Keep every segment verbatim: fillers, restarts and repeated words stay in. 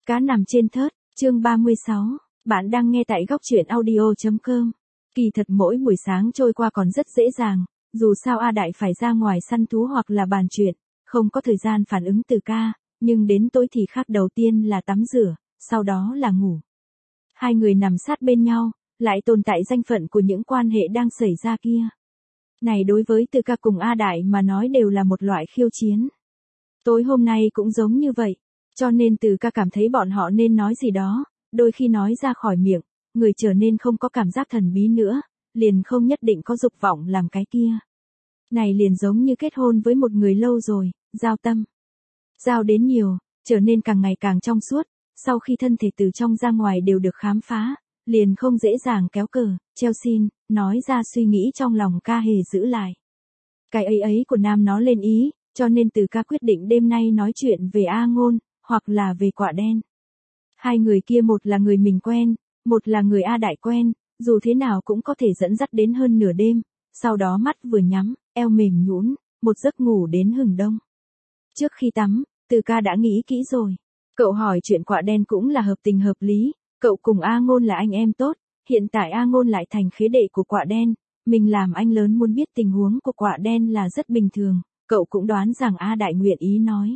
Cá nằm trên thớt, chương ba mươi sáu. Bạn đang nghe tại góc truyện audio chấm com. Kỳ thật mỗi buổi sáng trôi qua còn rất dễ dàng, dù sao A Đại phải ra ngoài săn thú hoặc là bàn chuyện, không có thời gian phản ứng từ ca, nhưng đến tối thì khác, đầu tiên là tắm rửa, sau đó là ngủ. Hai người nằm sát bên nhau, lại tồn tại danh phận của những quan hệ đang xảy ra kia. Này đối với Từ ca cùng A Đại mà nói đều là một loại khiêu chiến. Tối hôm nay cũng giống như vậy, cho nên Từ ca cảm thấy bọn họ nên nói gì đó, đôi khi nói ra khỏi miệng, người trở nên không có cảm giác thần bí nữa, liền không nhất định có dục vọng làm cái kia. Này liền giống như kết hôn với một người lâu rồi, giao tâm. Giao đến nhiều, trở nên càng ngày càng trong suốt, sau khi thân thể từ trong ra ngoài đều được khám phá, liền không dễ dàng kéo cờ, treo xin, nói ra suy nghĩ trong lòng ca hề giữ lại. Cái ấy ấy của nam nó lên ý, cho nên Từ ca quyết định đêm nay nói chuyện về A Ngôn, hoặc là về Quả Đen. Hai người kia một là người mình quen, một là người A Đại quen, dù thế nào cũng có thể dẫn dắt đến hơn nửa đêm, sau đó mắt vừa nhắm, eo mềm nhũn, một giấc ngủ đến hừng đông. Trước khi tắm, Từ ca đã nghĩ kỹ rồi. Cậu hỏi chuyện Quả Đen cũng là hợp tình hợp lý, cậu cùng A Ngôn là anh em tốt, hiện tại A Ngôn lại thành khế đệ của Quả Đen, mình làm anh lớn muốn biết tình huống của Quả Đen là rất bình thường, cậu cũng đoán rằng A Đại nguyện ý nói.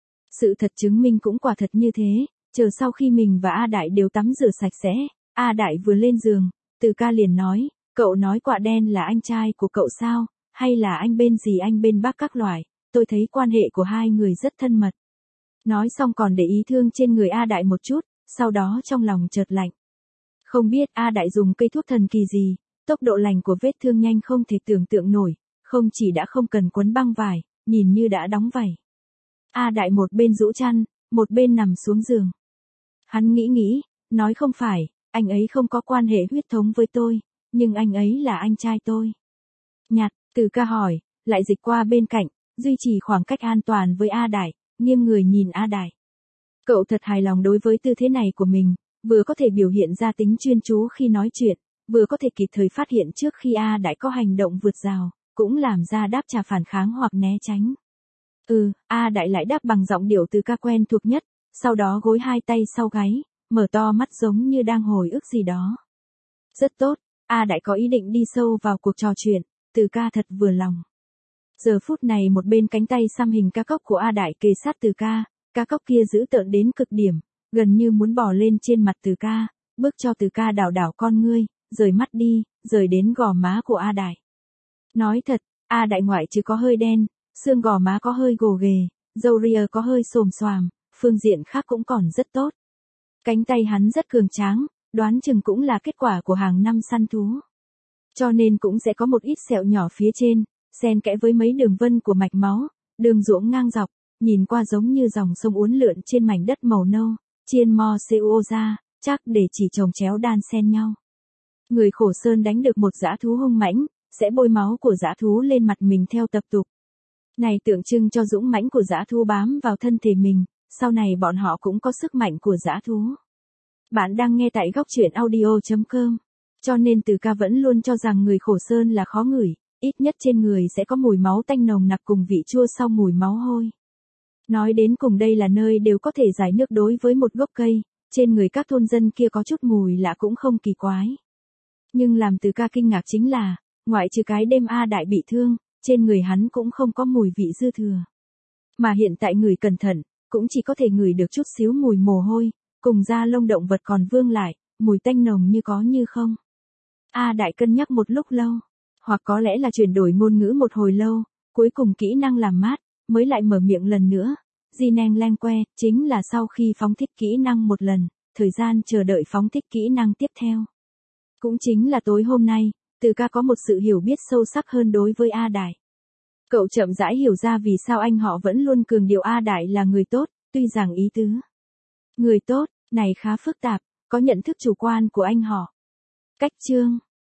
Sự thật chứng minh cũng quả thật như thế, chờ sau khi mình và A Đại đều tắm rửa sạch sẽ, A Đại vừa lên giường, Từ ca liền nói, cậu nói Quả Đen là anh trai của cậu sao, hay là anh bên gì anh bên bác các loại, tôi thấy quan hệ của hai người rất thân mật. Nói xong còn để ý thương trên người A Đại một chút, sau đó trong lòng chợt lạnh. Không biết A Đại dùng cây thuốc thần kỳ gì, tốc độ lành của vết thương nhanh không thể tưởng tượng nổi, không chỉ đã không cần quấn băng vải, nhìn như đã đóng vảy. A Đại một bên rũ chăn, một bên nằm xuống giường. Hắn nghĩ nghĩ, nói không phải, anh ấy không có quan hệ huyết thống với tôi, nhưng anh ấy là anh trai tôi. Nhạt, Từ ca hỏi, lại dịch qua bên cạnh, duy trì khoảng cách an toàn với A Đại, nghiêng người nhìn A Đại. Cậu thật hài lòng đối với tư thế này của mình, vừa có thể biểu hiện ra tính chuyên chú khi nói chuyện, vừa có thể kịp thời phát hiện trước khi A Đại có hành động vượt rào, cũng làm ra đáp trả phản kháng hoặc né tránh. Ừ, A Đại lại đáp bằng giọng điệu Từ ca quen thuộc nhất, sau đó gối hai tay sau gáy, mở to mắt giống như đang hồi ức gì đó. Rất tốt, A Đại có ý định đi sâu vào cuộc trò chuyện, Từ ca thật vừa lòng. Giờ phút này một bên cánh tay xăm hình cá cóc của A Đại kề sát Từ ca, cá cóc kia dữ tợn đến cực điểm, gần như muốn bò lên trên mặt Từ ca, bước cho Từ ca đảo đảo con ngươi, rời mắt đi, rời đến gò má của A Đại. Nói thật, A Đại ngoại trừ có hơi đen, xương gò má có hơi gồ ghề, râu ria có hơi xồm xoàm, phương diện khác cũng còn rất tốt. Cánh tay hắn rất cường tráng, đoán chừng cũng là kết quả của hàng năm săn thú. Cho nên cũng sẽ có một ít sẹo nhỏ phía trên, xen kẽ với mấy đường vân của mạch máu, đường ruộng ngang dọc, nhìn qua giống như dòng sông uốn lượn trên mảnh đất màu nâu, chiên mo xeo ra, chắc để chỉ chồng chéo đan xen nhau. Người khổ sơn đánh được một dã thú hung mãnh, sẽ bôi máu của dã thú lên mặt mình theo tập tục. Này tượng trưng cho dũng mãnh của dã thú bám vào thân thể mình, sau này bọn họ cũng có sức mạnh của dã thú. Bạn đang nghe tại góc truyện audio chấm com. Cho nên Từ ca vẫn luôn cho rằng người khổ sơn là khó ngửi, ít nhất trên người sẽ có mùi máu tanh nồng nặc cùng vị chua sau mùi máu hôi. Nói đến cùng đây là nơi đều có thể giải nước đối với một gốc cây, trên người các thôn dân kia có chút mùi lạ cũng không kỳ quái. Nhưng làm Từ ca kinh ngạc chính là, ngoại trừ cái đêm A Đại bị thương, trên người hắn cũng không có mùi vị dư thừa. Mà hiện tại người cẩn thận, cũng chỉ có thể ngửi được chút xíu mùi mồ hôi, cùng da lông động vật còn vương lại, mùi tanh nồng như có như không. A Đại cân nhắc một lúc lâu, hoặc có lẽ là chuyển đổi ngôn ngữ một hồi lâu, cuối cùng kỹ năng làm mát, mới lại mở miệng lần nữa. Di neng len que, chính là sau khi phóng thích kỹ năng một lần, thời gian chờ đợi phóng thích kỹ năng tiếp theo. Cũng chính là tối hôm nay, Từ ca có một sự hiểu biết sâu sắc hơn đối với A Đại. Cậu chậm rãi hiểu ra vì sao anh họ vẫn luôn cường điệu A Đại là người tốt, tuy rằng ý tứ người tốt này khá phức tạp, có nhận thức chủ quan của anh họ. Cách chương